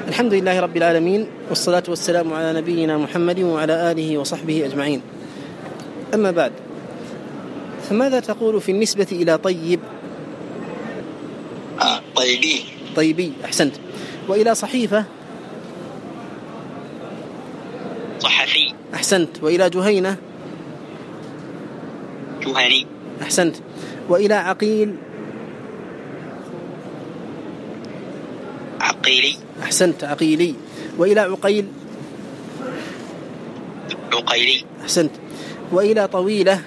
الحمد لله رب العالمين، والصلاة والسلام على نبينا محمد وعلى آله وصحبه أجمعين. أما بعد، فماذا تقول في النسبة إلى طيب؟ طيبي. طيبي، أحسنت. وإلى صحيفة؟ صحفي. أحسنت. وإلى جهينة؟ جهني. أحسنت. وإلى عقيل؟ عقيلي. أحسنت، عقيلي. وإلى عقيل؟ عقيلي. أحسنت. وإلى طويلة؟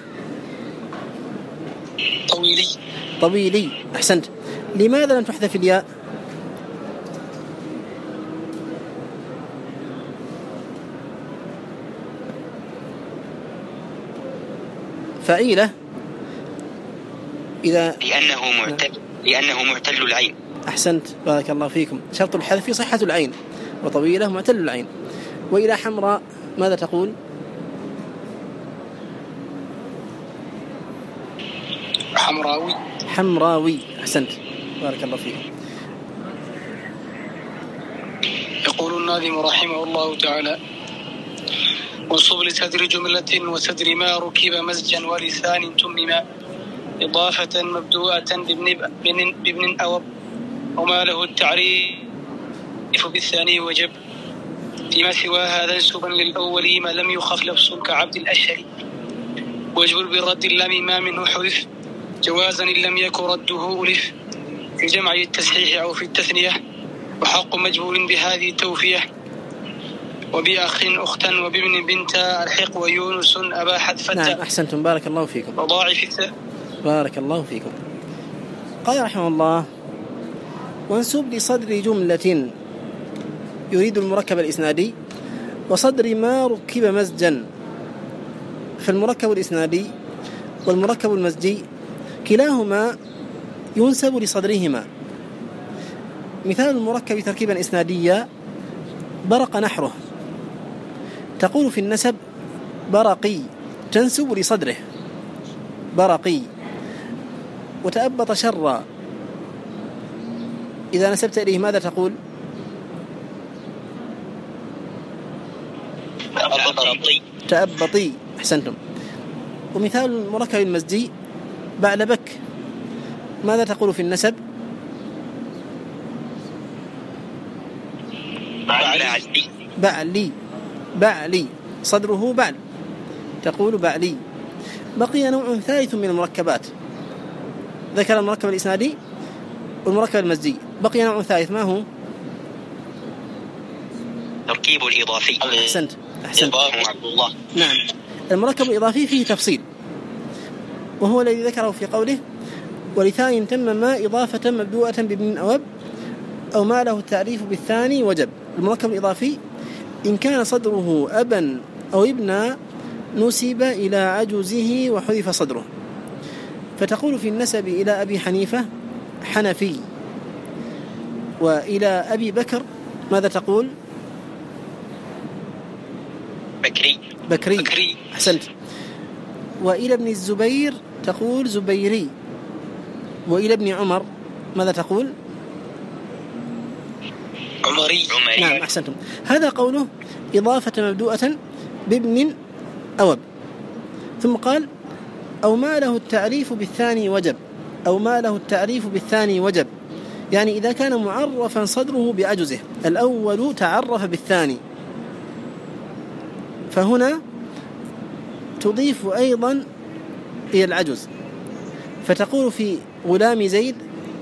طويلي. طويلي، أحسنت. لماذا لم تحذف الياء؟ فعيلة إذا لأنه معتل العين. أحسنت، بارك الله فيكم. شرط الحذف صحة العين، وطويلة معتل العين. وإلى حمراء ماذا تقول؟ حمراوي. حمراوي، أحسنت، بارك الله فيكم. يقول الناظم رحمه الله تعالى: وانصب لصدر جملة وصدر ما ركب مزجا ولسان تمما إضافة مبدوءة بابن أوب وما له التعريف بالثاني وجب فيما سوى هذا انسبا للأول ما لم يخف لفظ كعبد الأشهر واجبر بالرد اللام ما منه حذف جوازا إن لم يكن رده ألف في جمع التصحيح أو في التثنية وحق مجبور بهذه التوفية وبأخ أختا وبابن بنت الحق ويونس أبا حذفة. نعم، أحسنتم، بارك الله فيكم. وضاعف الثاء. بارك الله فيكم. قال رحمه الله: وانسب لصدر جملة يريد المركب الإسنادي وصدر ما ركب مزجا. فالمركب الإسنادي والمركب المزجي كلاهما ينسب لصدرهما. مثال المركب تركيبا إسناديا: برق نحره، تقول في النسب برقي، تنسب لصدره برقي. وتأبط شرا، إذا نسبت إليه ماذا تقول؟ تأبطي، أحسنتم. ومثال المركب المزجي بعلبك، ماذا تقول في النسب؟ بعلي. بعلي، صدره بعل، تقول بعلي. بقي نوع ثالث من المركبات، ذكر المركب الإسنادي والمركب المزجي، بقي نوع ثالث، ما هو؟ تركيب الإضافي. أحسنت. عبد الله. نعم، المركب الإضافي فيه تفصيل، وهو الذي ذكره في قوله: ولثاني تم ما إضافة مبدوءة بابن أوب أو ما له التعريف بالثاني وجب. المركب الإضافي إن كان صدره أبا أو ابنا نسب إلى عجزه وحذف صدره. فتقول في النسب إلى أبي حنيفة حنفي، وإلى أبي بكر ماذا تقول؟ بكري. أحسنت. وإلى ابن الزبير تقول زبيري. وإلى ابن عمر ماذا تقول؟ عمري. نعم، أحسنتم. هذا قوله إضافة مبدوءة بابن أوب. ثم قال: أو ما له التعريف بالثاني وجب. أو ما له التعريف بالثاني وجب، يعني إذا كان معرفا صدره بعجزه، الأول تعرف بالثاني، فهنا تضيف أيضا إلى العجز، فتقول في غلام زيد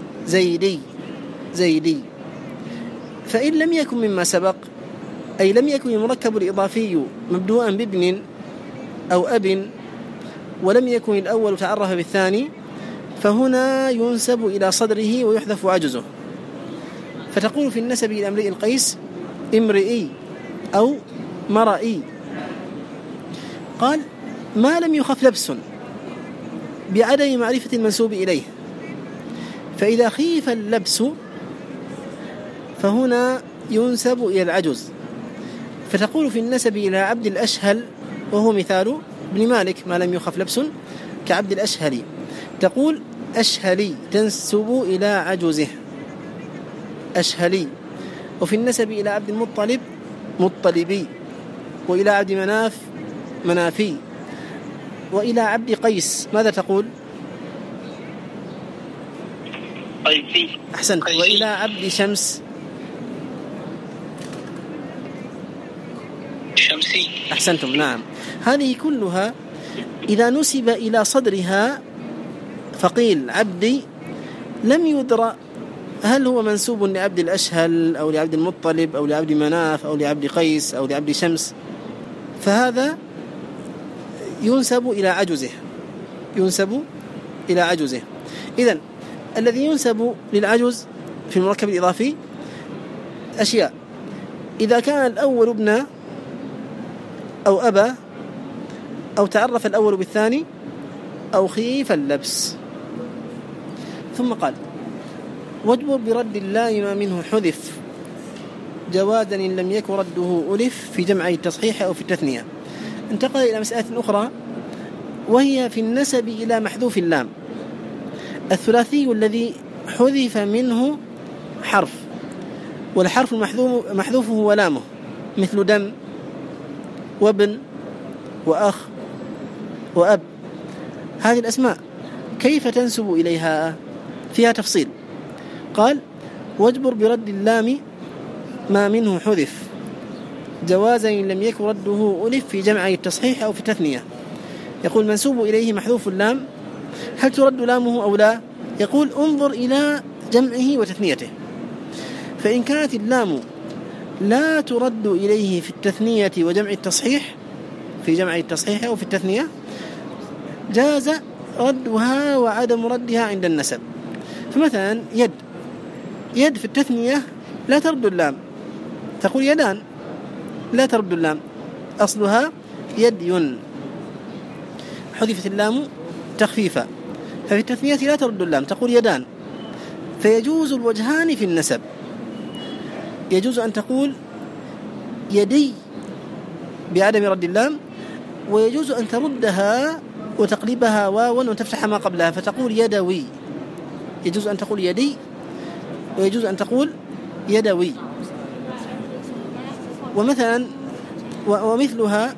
زيدي. فإن لم يكن مما سبق، أي لم يكن المركب الإضافي مبدوءا بابن أو أب ولم يكن الأول تعرف بالثاني، فهنا ينسب إلى صدره ويحذف عجزه. فتقول في النسب إلى امرئ القيس امرئي أو مرئي. قال: ما لم يخف لبس بعدم معرفة المنسوب إليه، فإذا خيف اللبس فهنا ينسب إلى العجز. فتقول في النسب إلى عبد الأشهل، وهو مثال ابن مالك، ما لم يخف لبس كعبد الأشهلي، تقول أشهلي، تنسب إلى عجزه أشهلي. وفي النسب إلى عبد المطلب مطلبي، وإلى عبد مناف منافي، وإلى عبد قيس ماذا تقول؟ قيسي. أحسنت. وإلى عبد شمس شمسي. أحسنتم. نعم. هذه كلها إذا نسب إلى صدرها فقيل عبدي لم يدرى هل هو منسوب لعبد الأشهل أو لعبد المطلب أو لعبد مناف أو لعبد قيس أو لعبد شمس، فهذا ينسب إلى عجزه، ينسب إلى عجزه. إذن الذي ينسب للعجز في المركب الإضافي أشياء: إذا كان الأول ابن أو أبا، أو تعرف الأول بالثاني، أو خيف اللبس. ثم قال: واجبر برد الله ما منه حذف جوازا إن لم يكن رده ألف في جمع التصحيح أو في التثنية. انتقل إلى مسألة أخرى وهي في النسب إلى محذوف اللام، الثلاثي الذي حذف منه حرف، والحرف المحذوف هو لامه، مثل دم وابن وأخ وأب. هذه الأسماء كيف تنسب إليها؟ فيها تفصيل. قال: واجبر برد اللام ما منه حذف جوازا إن لم يكن رده ألف في جمع التصحيح أو في التثنية. يقول منسوب إليه محذوف اللام، هل ترد لامه أو لا؟ يقول: انظر إلى جمعه وتثنيته، فإن كانت اللام لا ترد إليه في التثنية وجمع التصحيح، في جمع التصحيح أو في التثنية، جاز ردها وعدم ردها عند النسب. فمثلا يد في التثنية لا ترد اللام، تقول يدان، لا ترد اللام، أصلها يد، حذفت اللام تخفيفا، ففي التثنية لا ترد اللام، تقول يدان. فيجوز الوجهان في النسب، يجوز أن تقول يدي بعدم رد اللام، ويجوز أن تردها وتقلبها واوا وتفتح ما قبلها فتقول يدوي. يجوز أن تقول يدي ويجوز أن تقول يدوي. ومثلا ومثلها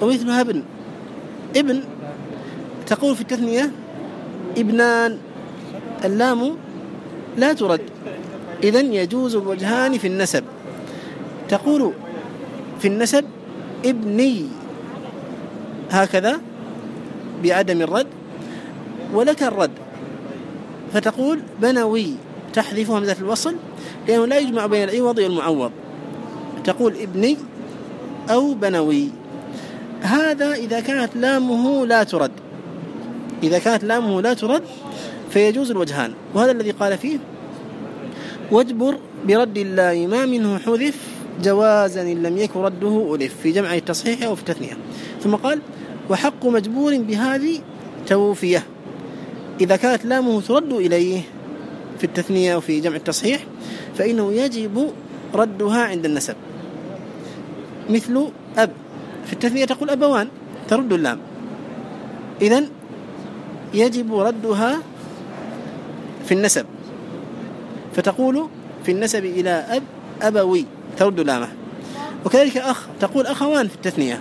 ابن تقول في التثنية ابنان، اللام لا ترد، إذن يجوز الوجهان في النسب، تقول في النسب ابني هكذا بعدم الرد، ولك الرد فتقول بنوي، تحذف همزة الوصل لأنه لا يجمع بين العوض والمعوض، تقول ابني أو بنوي. هذا إذا كانت لامه لا ترد، إذا كانت لامه لا ترد فيجوز الوجهان. وهذا الذي قال فيه: واجبر برد الله ما منه حذف جوازا إن لم يكن رده ألف في جمع التصحيح أو في التثنية. ثم قال: وحق مجبور بهذه توفية، إذا كانت لامه ترد إليه في التثنية وفي جمع التصحيح فإنه يجب ردها عند النسب، مثل أب، في التثنية تقول أبوان، ترد اللام، إذن يجب ردها في النسب، فتقول في النسب إلى أب أبوي، ترد لامه. وكذلك أخ، تقول أخوان في التثنية،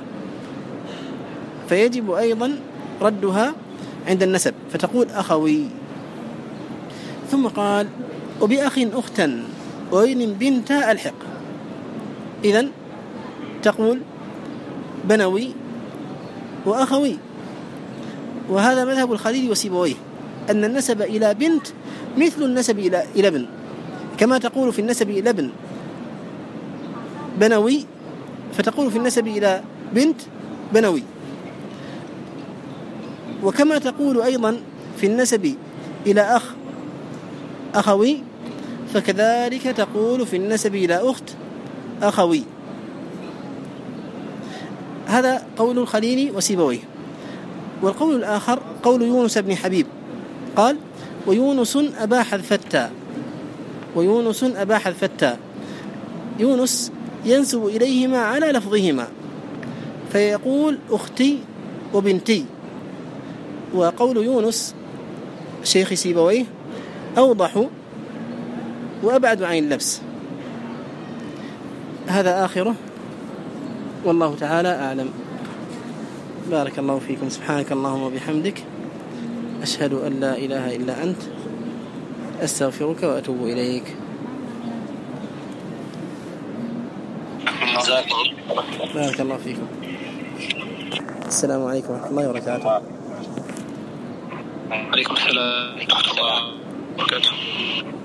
فيجب أيضا ردها عند النسب، فتقول أخوي. ثم قال: وبأخ أختا وإن بنت الحق، إذن تقول بنوي وأخوي. وهذا مذهب الخليل وسيبويه، أن النسب إلى بنت مثل النسب إلى ابن، كما تقول في النسب إلى ابن بنوي فتقول في النسب إلى بنت بنوي، وكما تقول أيضا في النسب إلى أخ أخوي، فكذلك تقول في النسب إلى أخت أخوي. هذا قول الخليل وسيبويه. والقول الآخر قول يونس بن حبيب، قال: ويونس أباح الفتى، ويونس أباح الفتى، يونس ينسب إليهما على لفظهما فيقول أختي وبنتي. وقول يونس شيخ سيبويه أوضح وأبعد عن اللبس. هذا آخره، والله تعالى أعلم. بارك الله فيكم. سبحانك اللهم وبحمدك، أشهد أن لا إله إلا أنت، أستغفرك وأتوب إليك. بارك الله فيكم. السلام عليكم ورحمة الله وبركاته. وعليكم السلام ورحمة الله وبركاته.